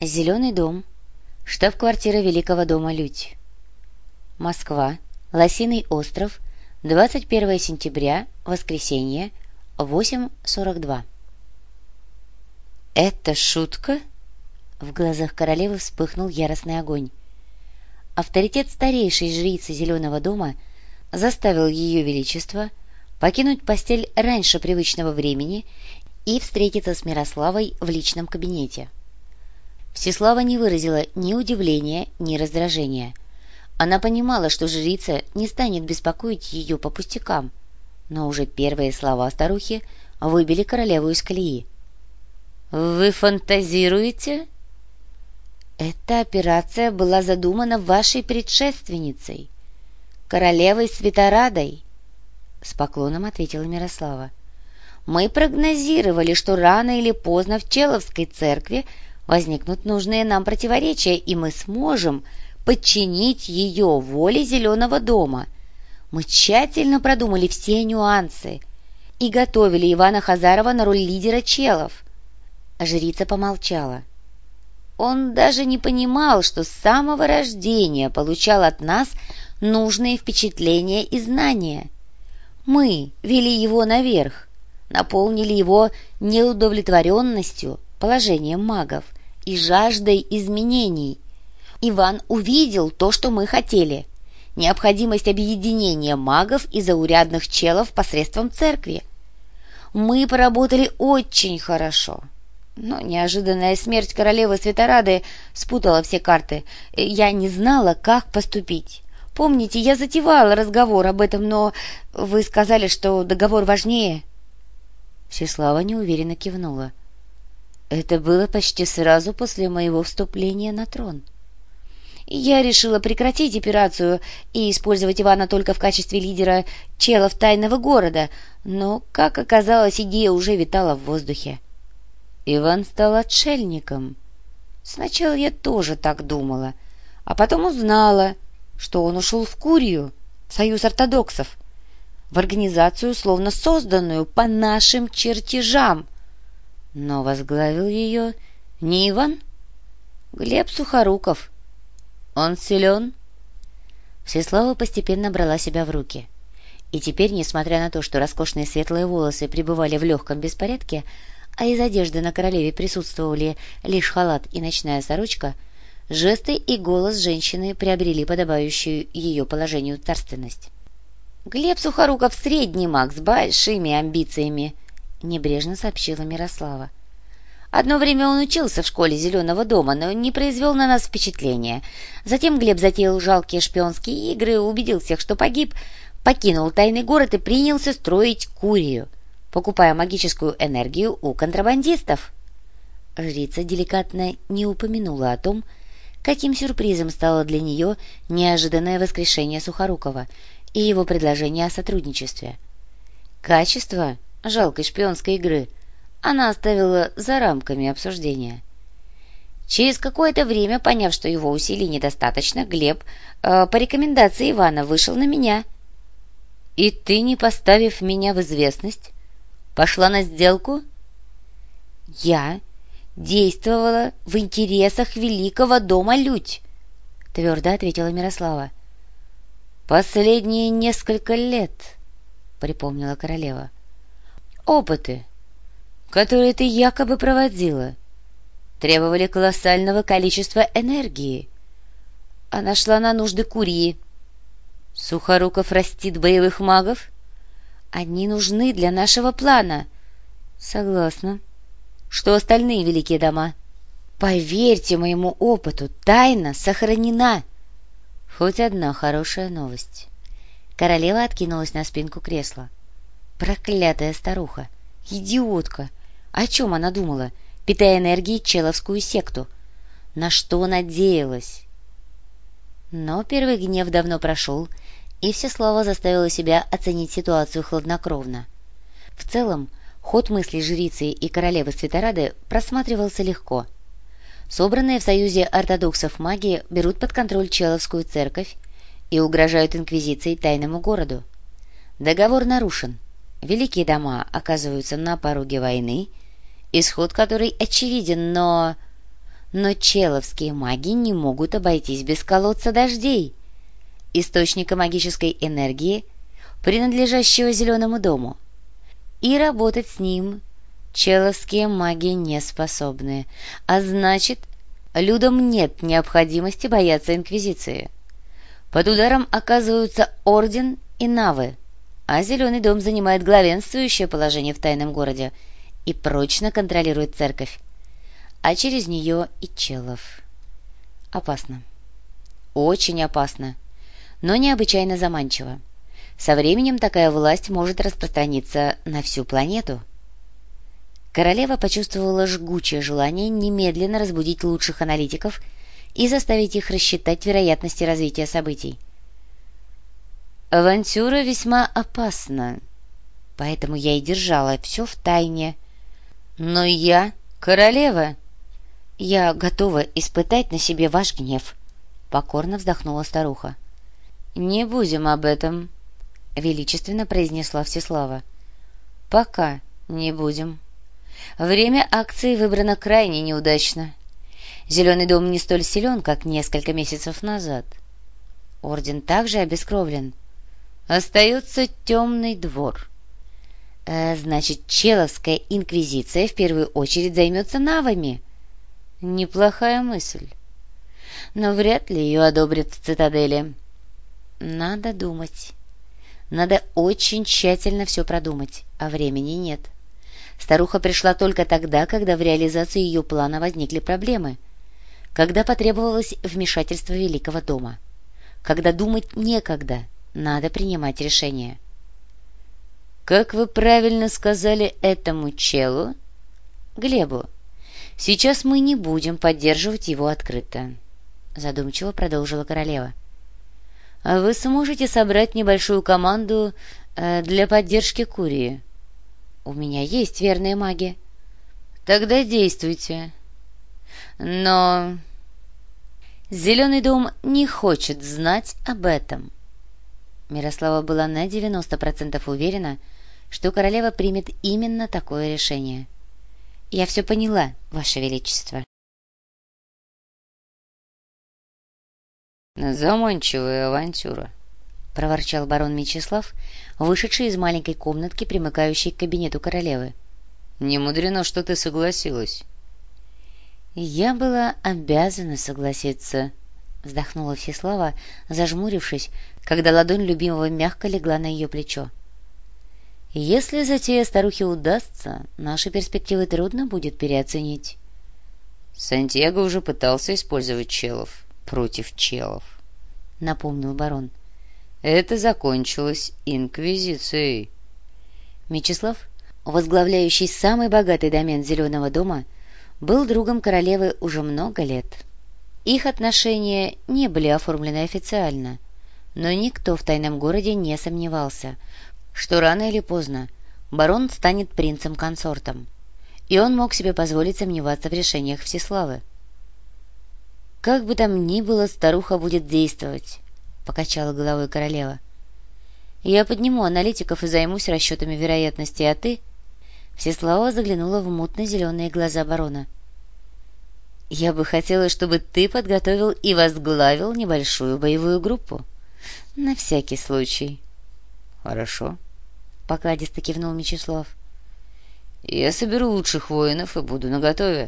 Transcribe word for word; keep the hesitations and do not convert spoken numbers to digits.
Зеленый дом. Штаб-квартира Великого дома Людь. Москва. Лосиный остров. двадцать первое сентября. Воскресенье. восемь сорок два. «Это шутка?» В глазах королевы вспыхнул яростный огонь. Авторитет старейшей жрицы Зеленого дома заставил ее величество покинуть постель раньше привычного времени и встретиться с Мирославой в личном кабинете. Всеслава не выразила ни удивления, ни раздражения. Она понимала, что жрица не станет беспокоить ее по пустякам, но уже первые слова старухи выбили королеву из колеи. «Вы фантазируете?» «Эта операция была задумана вашей предшественницей, королевой Светорадой», — с поклоном ответила Мирослава. «Мы прогнозировали, что рано или поздно в Человской церкви возникнут нужные нам противоречия, и мы сможем подчинить ее воле Зеленого дома. Мы тщательно продумали все нюансы и готовили Ивана Хазарова на роль лидера челов». Жрица помолчала. «Он даже не понимал, что с самого рождения получал от нас нужные впечатления и знания. Мы вели его наверх, наполнили его неудовлетворенностью положением магов и жаждой изменений. Иван увидел то, что мы хотели — необходимость объединения магов и заурядных челов посредством церкви. Мы поработали очень хорошо, но неожиданная смерть королевы Светорады спутала все карты. Я не знала, как поступить. Помните, я затевала разговор об этом, но вы сказали, что договор важнее». Всеслава неуверенно кивнула. «Это было почти сразу после моего вступления на трон. Я решила прекратить операцию и использовать Ивана только в качестве лидера челов тайного города, но, как оказалось, идея уже витала в воздухе. Иван стал отшельником. Сначала я тоже так думала, а потом узнала, что он ушел в Курию, в союз ортодоксов, в организацию, словно созданную по нашим чертежам. Но возглавил ее не Иван, Глеб Сухоруков. Он силен». Всеслава постепенно брала себя в руки. И теперь, несмотря на то, что роскошные светлые волосы пребывали в легком беспорядке, а из одежды на королеве присутствовали лишь халат и ночная сорочка, жесты и голос женщины приобрели подобающую ее положению царственность. «Глеб Сухоруков — средний маг с большими амбициями», — небрежно сообщила Мирослава. «Одно время он учился в школе Зеленого дома, но не произвел на нас впечатления. Затем Глеб затеял жалкие шпионские игры, убедил всех, что погиб, покинул тайный город и принялся строить Курию, покупая магическую энергию у контрабандистов». Жрица деликатно не упомянула о том, каким сюрпризом стало для нее неожиданное воскрешение Сухорукова и его предложение о сотрудничестве. Качество жалкой шпионской игры она оставила за рамками обсуждения. Через какое-то время, поняв, что его усилий недостаточно, Глеб э, по рекомендации Ивана вышел на меня. «И ты, не поставив меня в известность, пошла на сделку?» «Я действовала в интересах Великого дома Людь», — твердо ответила Мирослава. «Последние несколько лет», — припомнила королева. «Опыты, которые ты якобы проводила, требовали колоссального количества энергии. Она шла на нужды Курии. Сухоруков растит боевых магов? Они нужны для нашего плана». «Согласна. Что остальные великие дома?» «Поверьте моему опыту, тайна сохранена». Хоть одна хорошая новость. Королева откинулась на спинку кресла. Проклятая старуха! Идиотка! О чем она думала, питая энергией человскую секту? На что надеялась? Но первый гнев давно прошел, и Всеслава заставила себя оценить ситуацию хладнокровно. В целом, ход мыслей жрицы и королевы Светорады просматривался легко. Собранные в союзе ортодоксов маги берут под контроль Человскую церковь и угрожают инквизицией тайному городу. Договор нарушен. Великие дома оказываются на пороге войны, исход которой очевиден, но... Но человские маги не могут обойтись без колодца дождей, источника магической энергии, принадлежащего Зеленому дому. И работать с ним человские маги не способны, а значит, людям нет необходимости бояться Инквизиции. Под ударом оказываются Орден и Навы, а Зеленый дом занимает главенствующее положение в тайном городе и прочно контролирует церковь, а через нее и челов. Опасно. Очень опасно, но необычайно заманчиво. Со временем такая власть может распространиться на всю планету. Королева почувствовала жгучее желание немедленно разбудить лучших аналитиков и заставить их рассчитать вероятности развития событий. Авантюра весьма опасна, поэтому я и держала все в тайне. Но я королева. Я готова испытать на себе ваш гнев, — покорно вздохнула старуха. — Не будем об этом, — величественно произнесла Всеслава. — Пока не будем. Время акции выбрано крайне неудачно. Зеленый дом не столь силен, как несколько месяцев назад. Орден также обескровлен. Остается темный двор. Э, значит, Человская инквизиция в первую очередь займется навами. Неплохая мысль. Но вряд ли ее одобрят в цитадели. Надо думать. Надо очень тщательно все продумать, а времени нет. Старуха пришла только тогда, когда в реализации ее плана возникли проблемы, когда потребовалось вмешательство Великого дома, когда думать некогда, надо принимать решение. «Как вы правильно сказали этому челу, Глебу, сейчас мы не будем поддерживать его открыто», — задумчиво продолжила королева. «А вы сможете собрать небольшую команду э, для поддержки Курии? У меня есть верные маги. Тогда действуйте. Но Зеленый дом не хочет знать об этом». Мирослава была на девяносто процентов уверена, что королева примет именно такое решение. «Я все поняла, Ваше Величество». «Заманчивая авантюра», — проворчал барон Мечислав, вышедший из маленькой комнатки, примыкающей к кабинету королевы. «Не мудрено, что ты согласилась». «Я была обязана согласиться», — вздохнула Всеслава, зажмурившись, когда ладонь любимого мягко легла на ее плечо. «Если затея старухи удастся, наши перспективы трудно будет переоценить». «Сантьяго уже пытался использовать челов против челов», — напомнил барон. «Это закончилось инквизицией». Мечислав, возглавляющий самый богатый домен Зеленого дома, был другом королевы уже много лет. Их отношения не были оформлены официально, но никто в тайном городе не сомневался, что рано или поздно барон станет принцем-консортом, и он мог себе позволить сомневаться в решениях Всеславы. «Как бы там ни было, старуха будет действовать», — покачала головой королева. «Я подниму аналитиков и займусь расчетами вероятности, а ты...» Всеслава заглянула в мутно-зеленые глаза барона. «Я бы хотела, чтобы ты подготовил и возглавил небольшую боевую группу. На всякий случай». «Хорошо», — покладисто кивнул Мечислав. «Я соберу лучших воинов и буду наготове.